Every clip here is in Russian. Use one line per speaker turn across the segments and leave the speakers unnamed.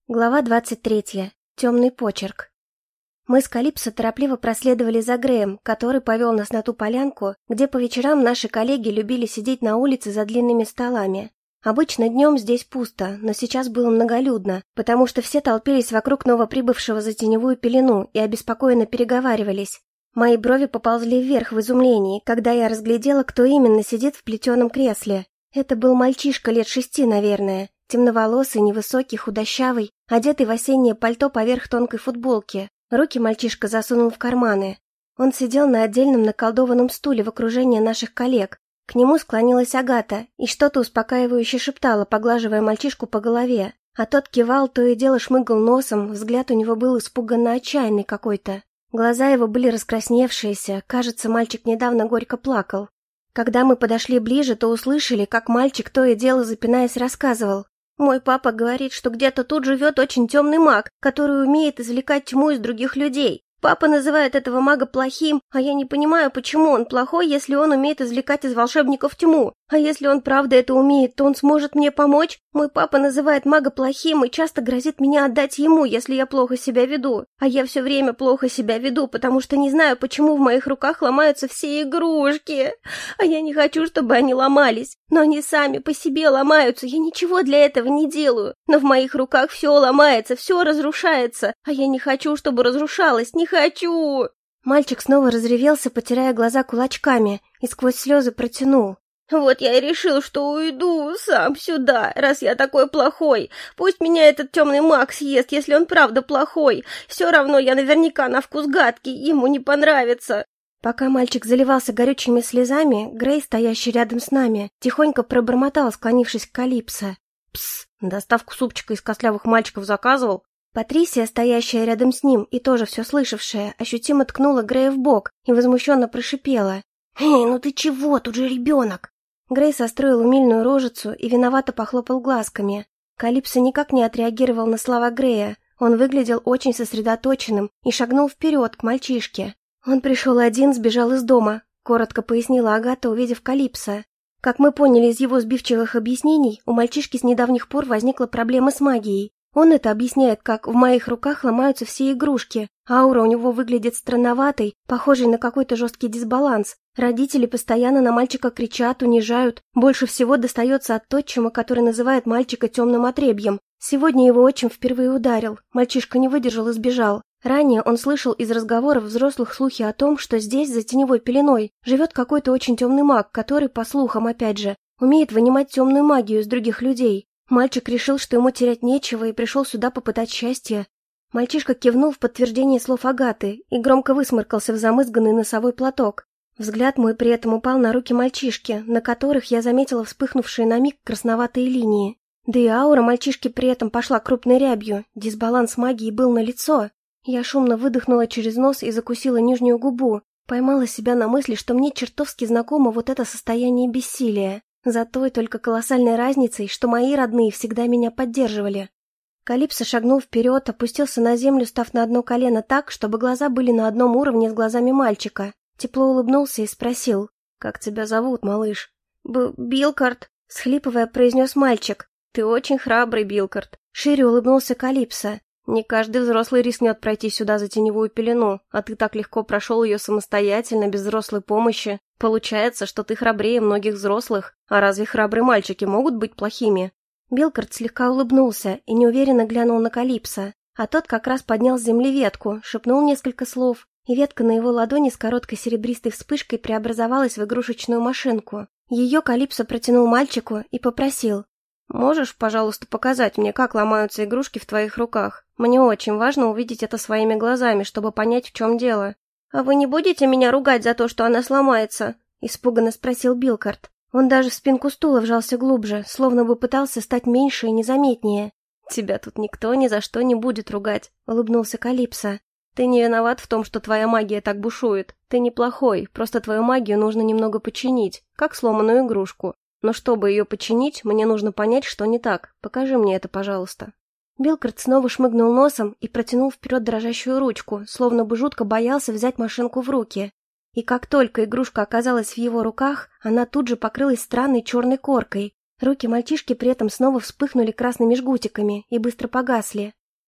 Глава 23. Темный почерк. Мы с Калипсо торопливо проследовали за Греем, который повел нас на ту полянку, где по вечерам наши коллеги любили сидеть на улице за длинными столами. Обычно днем здесь пусто, но сейчас было многолюдно, потому что все толпились вокруг новоприбывшего за теневую пелену и обеспокоенно переговаривались. Мои брови поползли вверх в изумлении, когда я разглядела, кто именно сидит в плетеном кресле. Это был мальчишка лет 6, наверное. Темноволосый, невысокий, худощавый, одетый в осеннее пальто поверх тонкой футболки. Руки мальчишка засунул в карманы. Он сидел на отдельном наколдованном стуле в окружении наших коллег. К нему склонилась Агата и что-то успокаивающе шептала, поглаживая мальчишку по голове. А тот кивал, то и дело шмыгал носом, взгляд у него был испуганно отчаянный какой-то. Глаза его были раскрасневшиеся, кажется, мальчик недавно горько плакал. Когда мы подошли ближе, то услышали, как мальчик то и дело запинаясь рассказывал. «Мой папа говорит, что где-то тут живет очень темный маг, который умеет извлекать тьму из других людей. Папа называет этого мага плохим, а я не понимаю, почему он плохой, если он умеет извлекать из волшебников тьму. А если он правда это умеет, то он сможет мне помочь? Мой папа называет мага плохим и часто грозит меня отдать ему, если я плохо себя веду. А я все время плохо себя веду, потому что не знаю, почему в моих руках ломаются все игрушки. А я не хочу, чтобы они ломались. Но они сами по себе ломаются, я ничего для этого не делаю. Но в моих руках все ломается, все разрушается. А я не хочу, чтобы разрушалось, не хочу!» Мальчик снова разревелся, потирая глаза кулачками, и сквозь слезы протянул. «Вот я и решил, что уйду сам сюда, раз я такой плохой. Пусть меня этот темный маг съест, если он правда плохой. Все равно я наверняка на вкус гадкий, ему не понравится». Пока мальчик заливался горючими слезами, Грей, стоящий рядом с нами, тихонько пробормотал, склонившись к Калипсо. «Псс, доставку супчика из костлявых мальчиков заказывал?» Патрисия, стоящая рядом с ним и тоже все слышавшая, ощутимо ткнула Грея в бок и возмущенно прошипела. «Эй, ну ты чего, тут же ребенок!» Грей состроил умильную рожицу и виновато похлопал глазками. Калипсо никак не отреагировал на слова Грея. Он выглядел очень сосредоточенным и шагнул вперед к мальчишке. «Он пришел один, сбежал из дома», — коротко пояснила Агата, увидев Калипсо. Как мы поняли из его сбивчивых объяснений, у мальчишки с недавних пор возникла проблема с магией. Он это объясняет, как в моих руках ломаются все игрушки, аура у него выглядит странноватой, похожей на какой-то жесткий дисбаланс. Родители постоянно на мальчика кричат, унижают. Больше всего достается от отчима, который называет мальчика темным отребьем. Сегодня его отчим впервые ударил. Мальчишка не выдержал и сбежал. Ранее он слышал из разговоров взрослых слухи о том, что здесь, за теневой пеленой, живет какой-то очень темный маг, который, по слухам опять же, умеет вынимать темную магию из других людей. Мальчик решил, что ему терять нечего, и пришел сюда попытать счастье. Мальчишка кивнул в подтверждение слов Агаты и громко высморкался в замызганный носовой платок. Взгляд мой при этом упал на руки мальчишки, на которых я заметила вспыхнувшие на миг красноватые линии. Да и аура мальчишки при этом пошла крупной рябью, дисбаланс магии был налицо. Я шумно выдохнула через нос и закусила нижнюю губу, поймала себя на мысли, что мне чертовски знакомо вот это состояние бессилия. За той только колоссальной разницей, что мои родные всегда меня поддерживали. Калипсо шагнул вперед, опустился на землю, став на одно колено так, чтобы глаза были на одном уровне с глазами мальчика. Тепло улыбнулся и спросил: «Как тебя зовут, малыш?» «Билкард», — схлипывая, произнес мальчик. «Ты очень храбрый, Билкард», — шире улыбнулся Калипсо. «Не каждый взрослый рискнет пройти сюда за теневую пелену, а ты так легко прошел ее самостоятельно, без взрослой помощи. Получается, что ты храбрее многих взрослых. А разве храбрые мальчики могут быть плохими?» Билкард слегка улыбнулся и неуверенно глянул на Калипсо, а тот как раз поднял с земли ветку, шепнул несколько слов, и ветка на его ладони с короткой серебристой вспышкой преобразовалась в игрушечную машинку. Ее Калипсо протянул мальчику и попросил: «Можешь, пожалуйста, показать мне, как ломаются игрушки в твоих руках? Мне очень важно увидеть это своими глазами, чтобы понять, в чем дело». «А вы не будете меня ругать за то, что она сломается?» — испуганно спросил Билкард. Он даже в спинку стула вжался глубже, словно бы пытался стать меньше и незаметнее. «Тебя тут никто ни за что не будет ругать», — улыбнулся Калипсо. «Ты не виноват в том, что твоя магия так бушует. Ты неплохой, просто твою магию нужно немного починить, как сломанную игрушку. Но чтобы ее починить, мне нужно понять, что не так. Покажи мне это, пожалуйста». Билкард снова шмыгнул носом и протянул вперед дрожащую ручку, словно бы жутко боялся взять машинку в руки. И как только игрушка оказалась в его руках, она тут же покрылась странной черной коркой. Руки мальчишки при этом снова вспыхнули красными жгутиками и быстро погасли.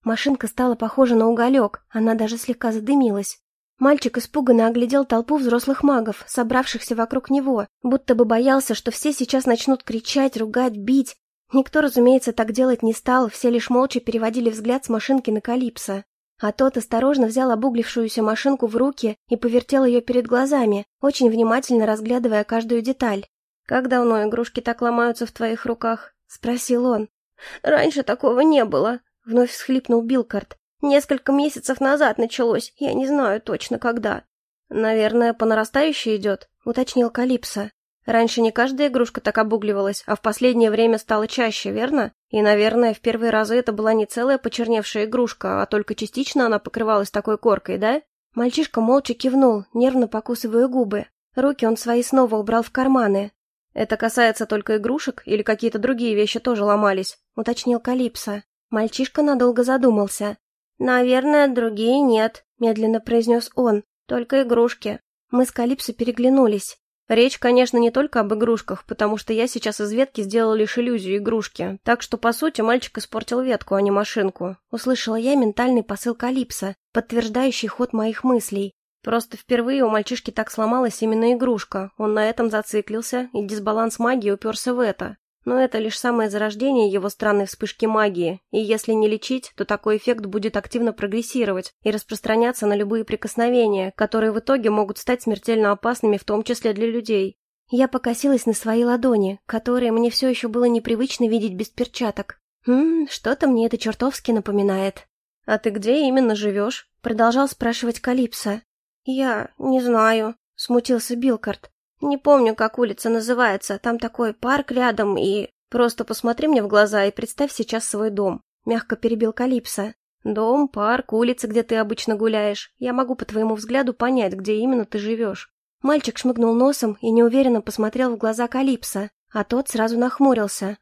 Машинка стала похожа на уголек, она даже слегка задымилась. Мальчик испуганно оглядел толпу взрослых магов, собравшихся вокруг него, будто бы боялся, что все сейчас начнут кричать, ругать, бить. Никто, разумеется, так делать не стал, все лишь молча переводили взгляд с машинки на Калипсо. А тот осторожно взял обуглившуюся машинку в руки и повертел ее перед глазами, очень внимательно разглядывая каждую деталь. «Как давно игрушки так ломаются в твоих руках?» — спросил он. «Раньше такого не было», — вновь всхлипнул Билкарт. «Несколько месяцев назад началось, я не знаю точно когда». «Наверное, по нарастающей идет», — уточнил Калипсо. «Раньше не каждая игрушка так обугливалась, а в последнее время стало чаще, верно? И, наверное, в первые разы это была не целая почерневшая игрушка, а только частично она покрывалась такой коркой, да?» Мальчишка молча кивнул, нервно покусывая губы. Руки он свои снова убрал в карманы. «Это касается только игрушек или какие-то другие вещи тоже ломались?» — уточнил Калипсо. Мальчишка надолго задумался. «Наверное, другие нет», — медленно произнес он. «Только игрушки». Мы с Калипсо переглянулись. «Речь, конечно, не только об игрушках, потому что я сейчас из ветки сделал лишь иллюзию игрушки, так что, по сути, мальчик испортил ветку, а не машинку». Услышала я ментальный посыл Калипсо, подтверждающий ход моих мыслей. Просто впервые у мальчишки так сломалась именно игрушка, он на этом зациклился, и дисбаланс магии уперся в это. Но это лишь самое зарождение его странной вспышки магии, и если не лечить, то такой эффект будет активно прогрессировать и распространяться на любые прикосновения, которые в итоге могут стать смертельно опасными, в том числе для людей. Я покосилась на свои ладони, которые мне все еще было непривычно видеть без перчаток. Что-то мне это чертовски напоминает. «А ты где именно живешь?» — продолжал спрашивать Калипсо. «Я не знаю», — смутился Билкарт. «Не помню, как улица называется, там такой парк рядом и...» «Просто посмотри мне в глаза и представь сейчас свой дом», — мягко перебил Калипсо. «Дом, парк, улица, где ты обычно гуляешь. Я могу по твоему взгляду понять, где именно ты живешь». Мальчик шмыгнул носом и неуверенно посмотрел в глаза Калипсо, а тот сразу нахмурился.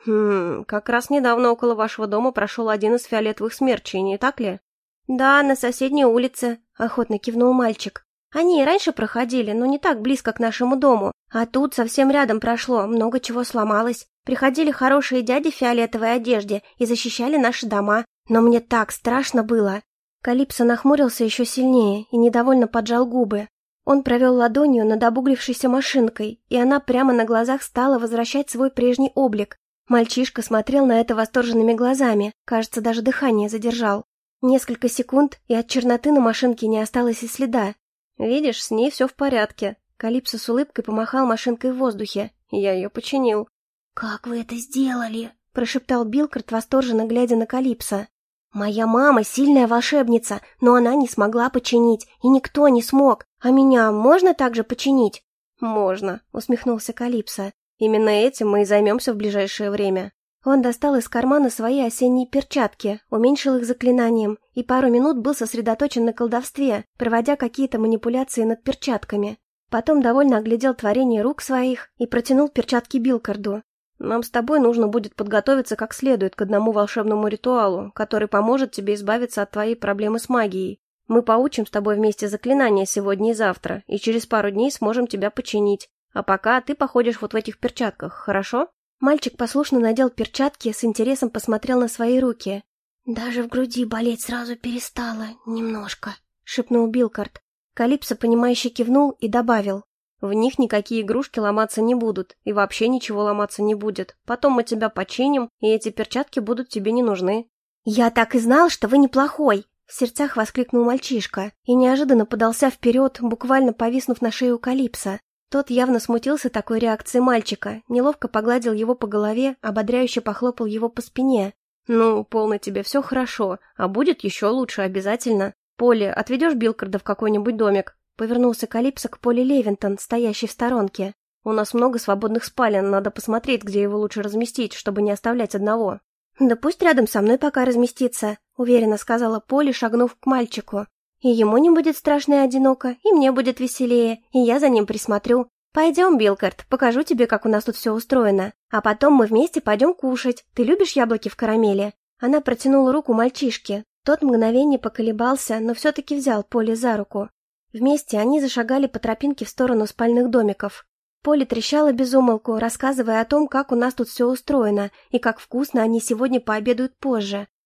Как раз недавно около вашего дома прошел один из фиолетовых смерчей, не так ли?» «Да, на соседней улице», — охотно кивнул мальчик. «Они и раньше проходили, но не так близко к нашему дому. А тут совсем рядом прошло, много чего сломалось. Приходили хорошие дяди в фиолетовой одежде и защищали наши дома. Но мне так страшно было». Калипсо нахмурился еще сильнее и недовольно поджал губы. Он провел ладонью над обуглившейся машинкой, и она прямо на глазах стала возвращать свой прежний облик. Мальчишка смотрел на это восторженными глазами, кажется, даже дыхание задержал. Несколько секунд, и от черноты на машинке не осталось и следа. «Видишь, с ней все в порядке». Калипсо с улыбкой помахал машинкой в воздухе. «Я ее починил». «Как вы это сделали?» – прошептал Билкарт, восторженно глядя на Калипсо. «Моя мама сильная волшебница, но она не смогла починить, и никто не смог. А меня можно также починить?» «Можно», – усмехнулся Калипсо. «Именно этим мы и займемся в ближайшее время». Он достал из кармана свои осенние перчатки, уменьшил их заклинанием и пару минут был сосредоточен на колдовстве, проводя какие-то манипуляции над перчатками. Потом довольно оглядел творение рук своих и протянул перчатки Билкарду. «Нам с тобой нужно будет подготовиться как следует к одному волшебному ритуалу, который поможет тебе избавиться от твоей проблемы с магией. Мы поучим с тобой вместе заклинания сегодня и завтра, и через пару дней сможем тебя починить. А пока ты походишь вот в этих перчатках, хорошо?» Мальчик послушно надел перчатки, с интересом посмотрел на свои руки. «Даже в груди болеть сразу перестало, немножко», — шепнул Билкарт. Калипсо, понимающе кивнул и добавил. «В них никакие игрушки ломаться не будут, и вообще ничего ломаться не будет. Потом мы тебя починим, и эти перчатки будут тебе не нужны». «Я так и знал, что вы неплохой!» — в сердцах воскликнул мальчишка и неожиданно подался вперед, буквально повиснув на шею Калипсо. Тот явно смутился такой реакцией мальчика, неловко погладил его по голове, ободряюще похлопал его по спине. «Ну, полно тебе, все хорошо, а будет еще лучше обязательно. Полли, отведешь Билкарда в какой-нибудь домик?» Повернулся Калипсо к Полли Левинтон, стоящей в сторонке. «У нас много свободных спален, надо посмотреть, где его лучше разместить, чтобы не оставлять одного». «Да пусть рядом со мной пока разместится», — уверенно сказала Полли, шагнув к мальчику. «И ему не будет страшно и одиноко, и мне будет веселее, и я за ним присмотрю. Пойдем, Билкарт, покажу тебе, как у нас тут все устроено. А потом мы вместе пойдем кушать. Ты любишь яблоки в карамели?» Она протянула руку мальчишке. Тот мгновение поколебался, но все-таки взял Полли за руку. Вместе они зашагали по тропинке в сторону спальных домиков. Полли трещала без умолку, рассказывая о том, как у нас тут все устроено, и как вкусно они сегодня пообедают позже.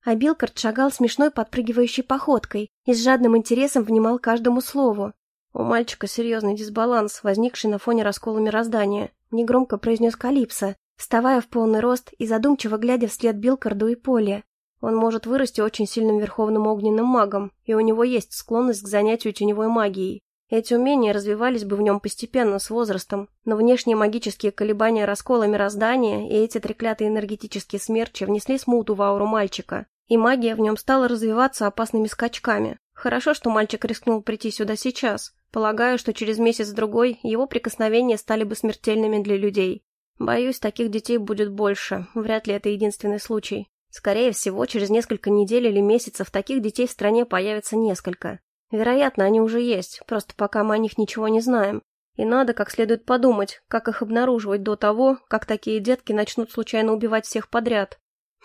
а Билкард шагал смешной подпрыгивающей походкой и с жадным интересом внимал каждому слову. «У мальчика серьезный дисбаланс, возникший на фоне раскола мироздания», — негромко произнес Калипсо, вставая в полный рост и задумчиво глядя вслед Билкарду и Поле. «Он может вырасти очень сильным верховным огненным магом, и у него есть склонность к занятию теневой магией. Эти умения развивались бы в нем постепенно, с возрастом, но внешние магические колебания раскола мироздания и эти треклятые энергетические смерчи внесли смуту в ауру мальчика, и магия в нем стала развиваться опасными скачками. Хорошо, что мальчик рискнул прийти сюда сейчас. Полагаю, что через месяц-другой его прикосновения стали бы смертельными для людей. Боюсь, таких детей будет больше, вряд ли это единственный случай. Скорее всего, через несколько недель или месяцев таких детей в стране появится несколько. Вероятно, они уже есть, просто пока мы о них ничего не знаем. И надо как следует подумать, как их обнаруживать до того, как такие детки начнут случайно убивать всех подряд».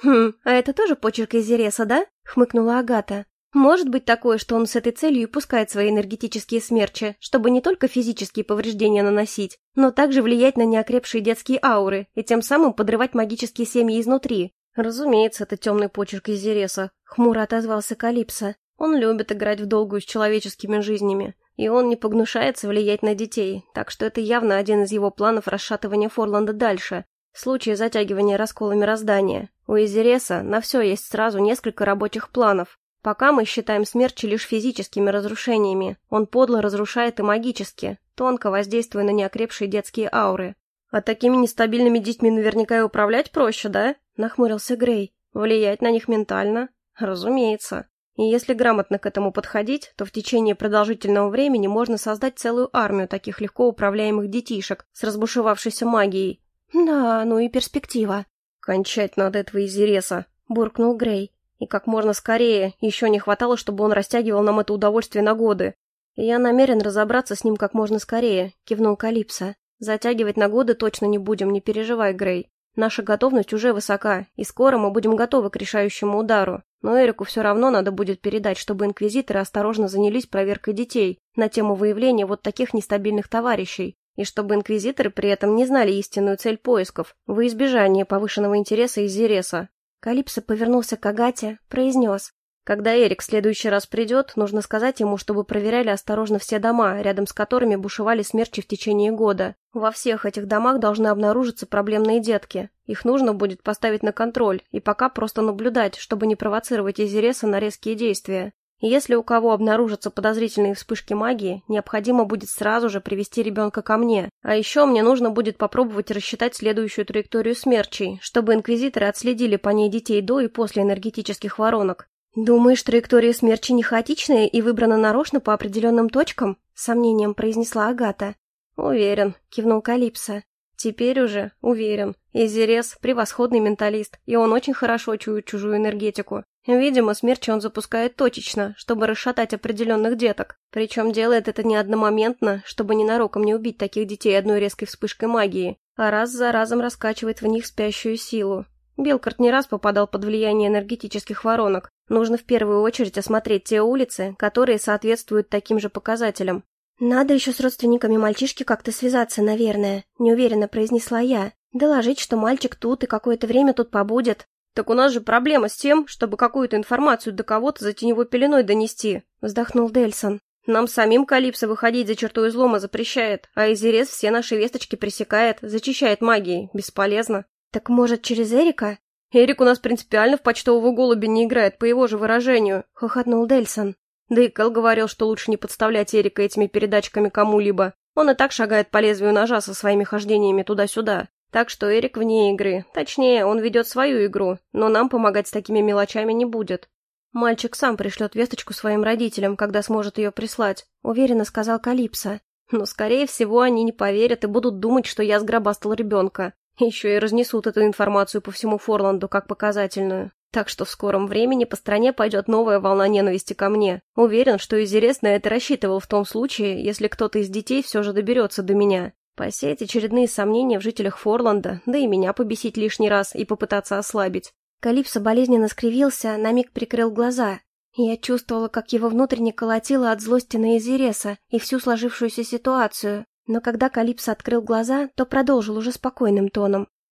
А это тоже почерк Изереса, да?» — хмыкнула Агата. «Может быть такое, что он с этой целью и пускает свои энергетические смерчи, чтобы не только физические повреждения наносить, но также влиять на неокрепшие детские ауры и тем самым подрывать магические семьи изнутри?» «Разумеется, это темный почерк Изереса», — хмуро отозвался Калипсо. «Он любит играть в долгую с человеческими жизнями, и он не погнушается влиять на детей, так что это явно один из его планов расшатывания Форланда дальше, в случае затягивания раскола мироздания. У Изереса на все есть сразу несколько рабочих планов. Пока мы считаем смерчи лишь физическими разрушениями, он подло разрушает и магически, тонко воздействуя на неокрепшие детские ауры». «А такими нестабильными детьми наверняка и управлять проще, да?» — нахмурился Грей. «Влиять на них ментально? Разумеется. И если грамотно к этому подходить, то в течение продолжительного времени можно создать целую армию таких легко управляемых детишек с разбушевавшейся магией». «Да, ну и перспектива». «Кончать надо этого Изереса», — буркнул Грей. «И как можно скорее, еще не хватало, чтобы он растягивал нам это удовольствие на годы». «Я намерен разобраться с ним как можно скорее», — кивнул Калипсо. «Затягивать на годы точно не будем, не переживай, Грей. Наша готовность уже высока, и скоро мы будем готовы к решающему удару. Но Эрику все равно надо будет передать, чтобы инквизиторы осторожно занялись проверкой детей на тему выявления вот таких нестабильных товарищей, и чтобы инквизиторы при этом не знали истинную цель поисков, во избежание повышенного интереса Изереса». Калипсо повернулся к Агате, произнес: «Когда Эрик в следующий раз придет, нужно сказать ему, чтобы проверяли осторожно все дома, рядом с которыми бушевали смерчи в течение года. Во всех этих домах должны обнаружиться проблемные детки. Их нужно будет поставить на контроль и пока просто наблюдать, чтобы не провоцировать Изереса на резкие действия. И если у кого обнаружатся подозрительные вспышки магии, необходимо будет сразу же привести ребенка ко мне. А еще мне нужно будет попробовать рассчитать следующую траекторию смерчей, чтобы инквизиторы отследили по ней детей до и после энергетических воронок». «Думаешь, траектория смерчи не хаотичная и выбрана нарочно по определенным точкам?» — с сомнением произнесла Агата. «Уверен», — кивнул Калипсо. «Теперь уже уверен. Изерес — превосходный менталист, и он очень хорошо чует чужую энергетику. Видимо, смерчи он запускает точечно, чтобы расшатать определенных деток. Причем делает это не одномоментно, чтобы ненароком не убить таких детей одной резкой вспышкой магии, а раз за разом раскачивает в них спящую силу. Билкард не раз попадал под влияние энергетических воронок. Нужно в первую очередь осмотреть те улицы, которые соответствуют таким же показателям». «Надо еще с родственниками мальчишки как-то связаться, наверное», — неуверенно произнесла я. «Доложить, что мальчик тут и какое-то время тут побудет». «Так у нас же проблема с тем, чтобы какую-то информацию до кого-то за теневой пеленой донести», — вздохнул Дельсон. «Нам самим Калипсо выходить за черту излома запрещает, а Изерес все наши весточки пресекает, зачищает магией. Бесполезно». «Так, может, через Эрика?» «Эрик у нас принципиально в почтового голубя не играет, по его же выражению», — хохотнул Дельсон. «Да и Кэл говорил, что лучше не подставлять Эрика этими передатчиками кому-либо. Он и так шагает по лезвию ножа со своими хождениями туда-сюда. Так что Эрик вне игры. Точнее, он ведет свою игру, но нам помогать с такими мелочами не будет». «Мальчик сам пришлет весточку своим родителям, когда сможет ее прислать», — уверенно сказал Калипсо. «Но, скорее всего, они не поверят и будут думать, что я сгробастал ребенка. Еще и разнесут эту информацию по всему Форланду как показательную. Так что в скором времени по стране пойдет новая волна ненависти ко мне. Уверен, что Изерес на это рассчитывал в том случае, если кто-то из детей все же доберется до меня. Посеять очередные сомнения в жителях Форланда, да и меня побесить лишний раз и попытаться ослабить». Калипсо болезненно скривился, на миг прикрыл глаза. Я чувствовала, как его внутренне колотило от злости на Изереса и всю сложившуюся ситуацию. Но когда Калипсо открыл глаза, то продолжил уже спокойным тоном.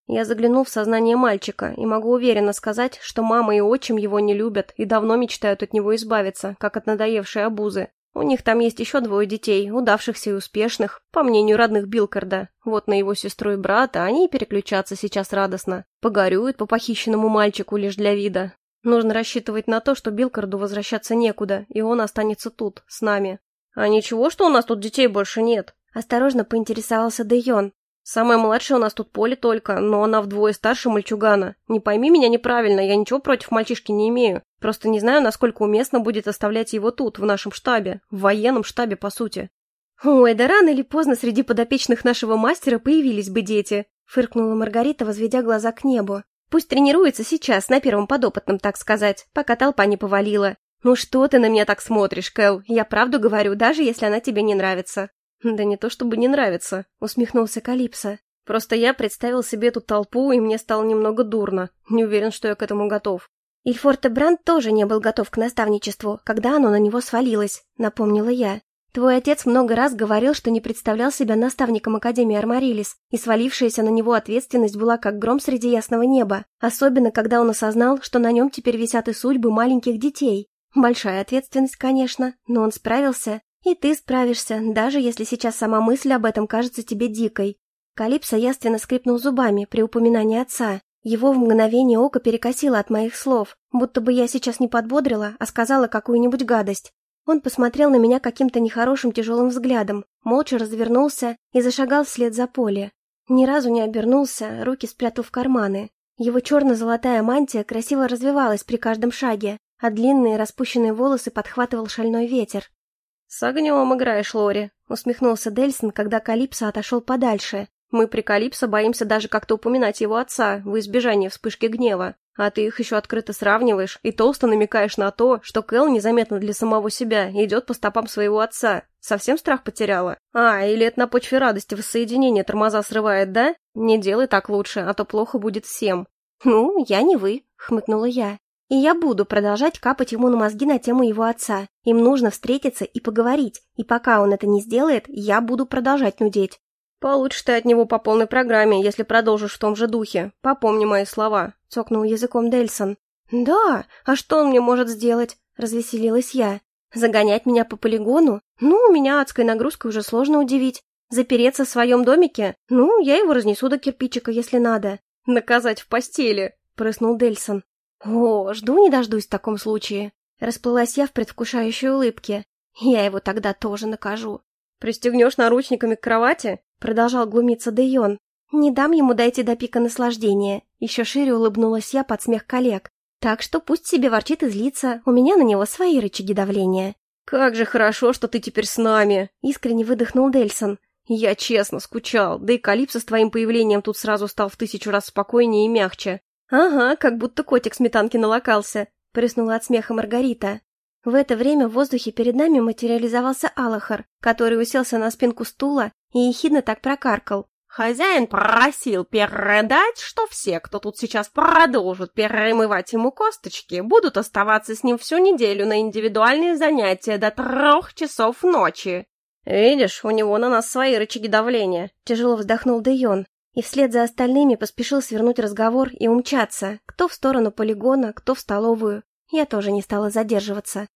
Я заглянул в сознание мальчика и могу уверенно сказать, что мама и отчим его не любят и давно мечтают от него избавиться, как от надоевшей обузы. У них там есть еще 2 детей, удавшихся и успешных, по мнению родных Билкарда. Вот на его сестру и брата они и переключатся сейчас радостно. Погорюют по похищенному мальчику лишь для вида. Нужно рассчитывать на то, что Билкарду возвращаться некуда, и он останется тут, с нами. А ничего, что у нас тут детей больше нет? Осторожно поинтересовался Дэйон. Самая младшая у нас тут Поле только, но она вдвое старше мальчугана. Не пойми меня неправильно, я ничего против мальчишки не имею. Просто не знаю, насколько уместно будет оставлять его тут, в нашем штабе. В военном штабе, по сути. «Ой, да рано или поздно среди подопечных нашего мастера появились бы дети», — фыркнула Маргарита, возведя глаза к небу. «Пусть тренируется сейчас, на первом подопытном, так сказать, пока толпа не повалила. Ну что ты на меня так смотришь, Кэл? Я правду говорю, даже если она тебе не нравится». «Да не то чтобы не нравится», — усмехнулся Калипсо. «Просто я представил себе эту толпу, и мне стало немного дурно. Не уверен, что я к этому готов». «Ильфорте Бранд тоже не был готов к наставничеству, когда оно на него свалилось», — напомнила я. «Твой отец много раз говорил, что не представлял себя наставником Академии Армарилис, и свалившаяся на него ответственность была как гром среди ясного неба, особенно когда он осознал, что на нем теперь висят и судьбы маленьких детей. Большая ответственность, конечно, но он справился. И ты справишься, даже если сейчас сама мысль об этом кажется тебе дикой». Калипсо яственно скрипнул зубами при упоминании отца. Его в мгновение ока перекосило от моих слов, будто бы я сейчас не подбодрила, а сказала какую-нибудь гадость. Он посмотрел на меня каким-то нехорошим тяжелым взглядом, молча развернулся и зашагал вслед за Поле. Ни разу не обернулся, руки спрятал в карманы. Его черно-золотая мантия красиво развивалась при каждом шаге, а длинные распущенные волосы подхватывал шальной ветер. «С огнем играешь, Лори», — усмехнулся Дельсон, когда Калипсо отошел подальше. «Мы при Калипсо боимся даже как-то упоминать его отца, в избежание вспышки гнева. А ты их еще открыто сравниваешь и толсто намекаешь на то, что Кэл незаметно для самого себя идет по стопам своего отца. Совсем страх потеряла? Или это на почве радости воссоединения тормоза срывает, да? Не делай так лучше, а то плохо будет всем». «Ну, я не вы», — хмыкнула я. «И я буду продолжать капать ему на мозги на тему его отца. Им нужно встретиться и поговорить, и пока он это не сделает, я буду продолжать нудеть». «Получишь ты от него по полной программе, если продолжишь в том же духе. Попомни мои слова», — цокнул языком Дельсон. «Да, а что он мне может сделать?» — развеселилась я. «Загонять меня по полигону? Ну, меня адской нагрузкой уже сложно удивить. Запереться в своем домике? Ну, я его разнесу до кирпичика, если надо». «Наказать в постели», — прыснул Дельсон. «О, жду не дождусь в таком случае». Расплылась я в предвкушающей улыбке. «Я его тогда тоже накажу». «Пристегнешь наручниками к кровати?» — продолжал глумиться Дэйон. «Не дам ему дойти до пика наслаждения». Еще шире улыбнулась я под смех коллег. «Так что пусть себе ворчит и злится, у меня на него свои рычаги давления». «Как же хорошо, что ты теперь с нами!» — искренне выдохнул Дельсон. «Я честно скучал, да и Калипсо с твоим появлением тут сразу стал в 1000 раз спокойнее и мягче». «Ага, как будто котик сметанки налокался», — прыснула от смеха Маргарита. В это время в воздухе перед нами материализовался Алахар, который уселся на спинку стула и ехидно так прокаркал.
«Хозяин просил передать, что все, кто тут сейчас продолжит перемывать ему косточки, будут оставаться с ним всю неделю на индивидуальные занятия до 3 часов ночи».
«Видишь, у него на нас свои рычаги давления», — тяжело вздохнул Дэйон. И вслед за остальными поспешил свернуть разговор и умчаться, кто в сторону полигона, кто в столовую. Я тоже не стала задерживаться.